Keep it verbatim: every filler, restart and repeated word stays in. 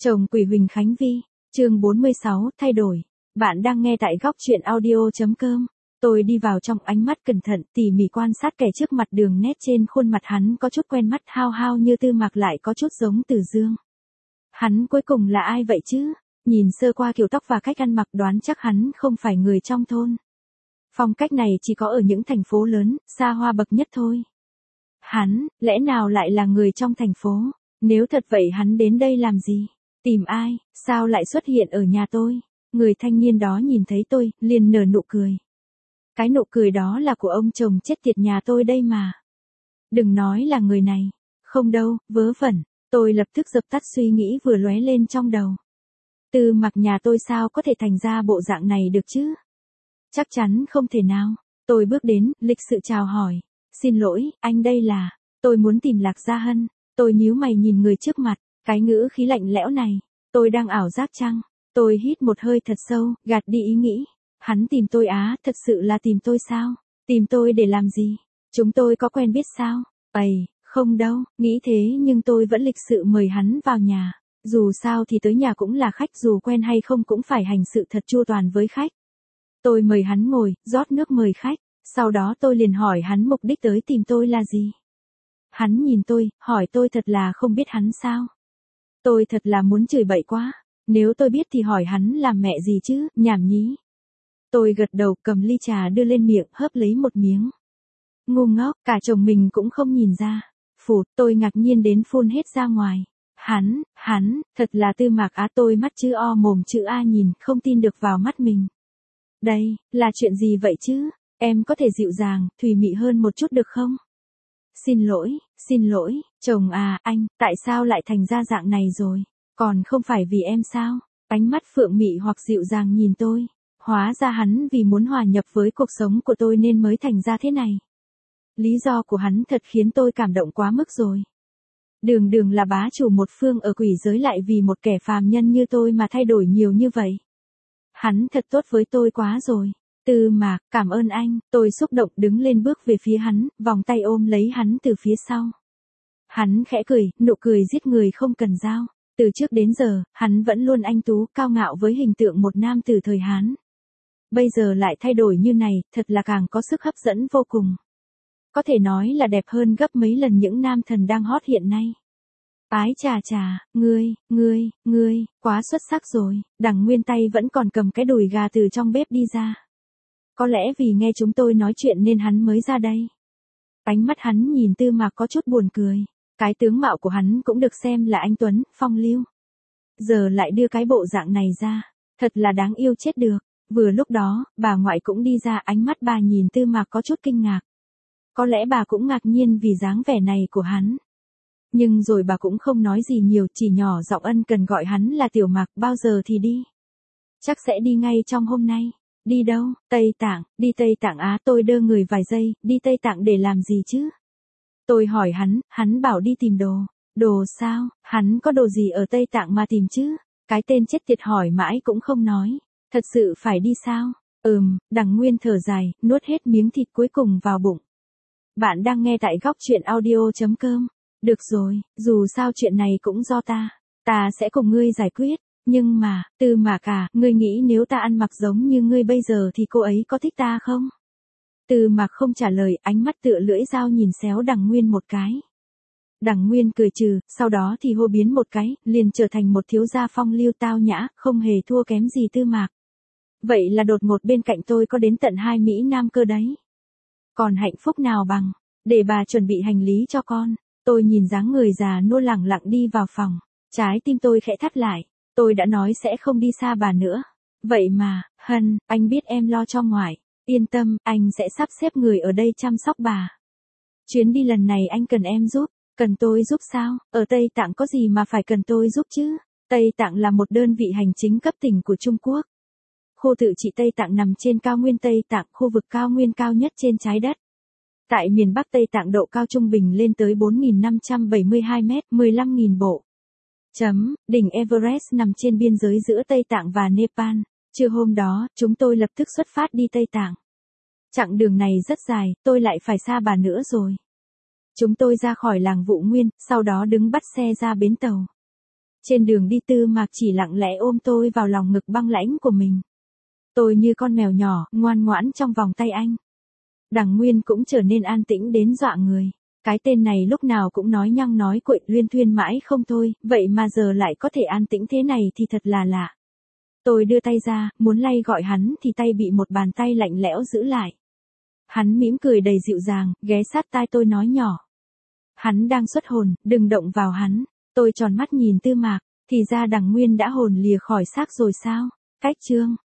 Chồng Quỷ Huỳnh Khánh Vi, chương bốn mươi sáu, thay đổi. Bạn đang nghe tại góc truyện audio.com. Tôi đi vào trong, ánh mắt cẩn thận tỉ mỉ quan sát kẻ trước mặt, đường nét trên khuôn mặt hắn có chút quen mắt, hao hao như Tư Mạc lại có chút giống Từ Dương. Hắn cuối cùng là ai vậy chứ? Nhìn sơ qua kiểu tóc và cách ăn mặc đoán chắc hắn không phải người trong thôn. Phong cách này chỉ có ở những thành phố lớn, xa hoa bậc nhất thôi. Hắn, lẽ nào lại là người trong thành phố? Nếu thật vậy hắn đến đây làm gì? Tìm ai? Sao lại xuất hiện ở nhà tôi? Người thanh niên đó nhìn thấy tôi, liền nở nụ cười. Cái nụ cười đó là của ông chồng chết tiệt nhà tôi đây mà. Đừng nói là người này. Không đâu, vớ vẩn. Tôi lập tức dập tắt suy nghĩ vừa lóe lên trong đầu. Tư Mạc nhà tôi sao có thể thành ra bộ dạng này được chứ? Chắc chắn không thể nào. Tôi bước đến, lịch sự chào hỏi. Xin lỗi, anh đây là... Tôi muốn tìm Lạc Gia Hân. Tôi nhíu mày nhìn người trước mặt, cái ngữ khí lạnh lẽo này. Tôi đang ảo giác chăng? Tôi hít một hơi thật sâu, gạt đi ý nghĩ. Hắn tìm tôi á, thật sự là tìm tôi sao? Tìm tôi để làm gì? Chúng tôi có quen biết sao? Ây, không đâu, nghĩ thế nhưng tôi vẫn lịch sự mời hắn vào nhà. Dù sao thì tới nhà cũng là khách, dù quen hay không cũng phải hành sự thật chu toàn với khách. Tôi mời hắn ngồi, rót nước mời khách. Sau đó tôi liền hỏi hắn mục đích tới tìm tôi là gì? Hắn nhìn tôi, hỏi tôi thật là không biết hắn sao? Tôi thật là muốn chửi bậy quá. Nếu tôi biết thì hỏi hắn làm mẹ gì chứ, nhảm nhí. Tôi gật đầu, cầm ly trà đưa lên miệng, hớp lấy một miếng. Ngu ngốc, cả chồng mình cũng không nhìn ra. Phụt, tôi ngạc nhiên đến phun hết ra ngoài. Hắn, hắn, thật là Tư Mạc á. Tôi mắt chữ O mồm chữ A nhìn, không tin được vào mắt mình. Đây, là chuyện gì vậy chứ? Em có thể dịu dàng, thùy mị hơn một chút được không? Xin lỗi, xin lỗi, chồng à, anh, tại sao lại thành ra dạng này rồi? Còn không phải vì em sao? Ánh mắt phượng mị hoặc dịu dàng nhìn tôi. Hóa ra hắn vì muốn hòa nhập với cuộc sống của tôi nên mới thành ra thế này. Lý do của hắn thật khiến tôi cảm động quá mức rồi. Đường đường là bá chủ một phương ở quỷ giới lại vì một kẻ phàm nhân như tôi mà thay đổi nhiều như vậy. Hắn thật tốt với tôi quá rồi. Tư Mạc, cảm ơn anh. Tôi xúc động đứng lên bước về phía hắn, vòng tay ôm lấy hắn từ phía sau. Hắn khẽ cười, nụ cười giết người không cần dao. Từ trước đến giờ, hắn vẫn luôn anh tú, cao ngạo với hình tượng một nam tử thời Hán. Bây giờ lại thay đổi như này, thật là càng có sức hấp dẫn vô cùng. Có thể nói là đẹp hơn gấp mấy lần những nam thần đang hot hiện nay. Ái chà chà, ngươi, ngươi, ngươi, quá xuất sắc rồi. Đằng Nguyên tay vẫn còn cầm cái đùi gà từ trong bếp đi ra. Có lẽ vì nghe chúng tôi nói chuyện nên hắn mới ra đây. Ánh mắt hắn nhìn Tư Mạc có chút buồn cười. Cái tướng mạo của hắn cũng được xem là anh tuấn, phong lưu. Giờ lại đưa cái bộ dạng này ra. Thật là đáng yêu chết được. Vừa lúc đó, bà ngoại cũng đi ra, ánh mắt bà nhìn Tư Mạc có chút kinh ngạc. Có lẽ bà cũng ngạc nhiên vì dáng vẻ này của hắn. Nhưng rồi bà cũng không nói gì nhiều, chỉ nhỏ giọng ân cần gọi hắn là Tiểu Mạc. Bao giờ thì đi? Chắc sẽ đi ngay trong hôm nay. Đi đâu? Tây Tạng. Đi Tây Tạng á? Tôi đơ người vài giây. Đi Tây Tạng để làm gì chứ? Tôi hỏi hắn, hắn bảo đi tìm đồ. Đồ sao? Hắn có đồ gì ở Tây Tạng mà tìm chứ? Cái tên chết tiệt hỏi mãi cũng không nói. Thật sự phải đi sao? Ừm, Đằng Nguyên thở dài, nuốt hết miếng thịt cuối cùng vào bụng. Bạn đang nghe tại góc truyện audio.com. Được rồi, dù sao chuyện này cũng do ta. Ta sẽ cùng ngươi giải quyết. Nhưng mà, Tư Mạc à, ngươi nghĩ nếu ta ăn mặc giống như ngươi bây giờ thì cô ấy có thích ta không? Tư Mạc không trả lời, ánh mắt tựa lưỡi dao nhìn xéo Đằng Nguyên một cái. Đằng Nguyên cười trừ, sau đó thì hô biến một cái, liền trở thành một thiếu gia phong lưu tao nhã, không hề thua kém gì Tư Mạc. Vậy là đột ngột bên cạnh tôi có đến tận hai Mỹ Nam cơ đấy. Còn hạnh phúc nào bằng, để bà chuẩn bị hành lý cho con. Tôi nhìn dáng người già nua lẳng lặng đi vào phòng. Trái tim tôi khẽ thắt lại. Tôi đã nói sẽ không đi xa bà nữa. Vậy mà, Hân, anh biết em lo cho ngoại. Yên tâm, anh sẽ sắp xếp người ở đây chăm sóc bà. Chuyến đi lần này anh cần em giúp. Cần tôi giúp sao? Ở Tây Tạng có gì mà phải cần tôi giúp chứ? Tây Tạng là một đơn vị hành chính cấp tỉnh của Trung Quốc. Khu tự trị Tây Tạng nằm trên cao nguyên Tây Tạng, khu vực cao nguyên cao nhất trên trái đất. Tại miền Bắc Tây Tạng độ cao trung bình lên tới bốn nghìn năm trăm bảy mươi hai mét, mười lăm nghìn bộ. Chấm, đỉnh Everest nằm trên biên giới giữa Tây Tạng và Nepal. Trưa hôm đó, chúng tôi lập tức xuất phát đi Tây Tạng. Chặng đường này rất dài, tôi lại phải xa bà nữa rồi. Chúng tôi ra khỏi làng Vụ Nguyên, sau đó đứng bắt xe ra bến tàu. Trên đường đi Tư Mạc chỉ lặng lẽ ôm tôi vào lòng ngực băng lãnh của mình. Tôi như con mèo nhỏ, ngoan ngoãn trong vòng tay anh. Đằng Nguyên cũng trở nên an tĩnh đến dọa người. Cái tên này lúc nào cũng nói nhăng nói cuội luyên thuyên mãi không thôi, vậy mà giờ lại có thể an tĩnh thế này thì thật là lạ. Tôi đưa tay ra, muốn lay gọi hắn thì tay bị một bàn tay lạnh lẽo giữ lại. Hắn mỉm cười đầy dịu dàng, ghé sát tai tôi nói nhỏ. Hắn đang xuất hồn, đừng động vào hắn. Tôi tròn mắt nhìn Tư Mạc, thì ra Đằng Nguyên đã hồn lìa khỏi xác rồi sao? Cách chương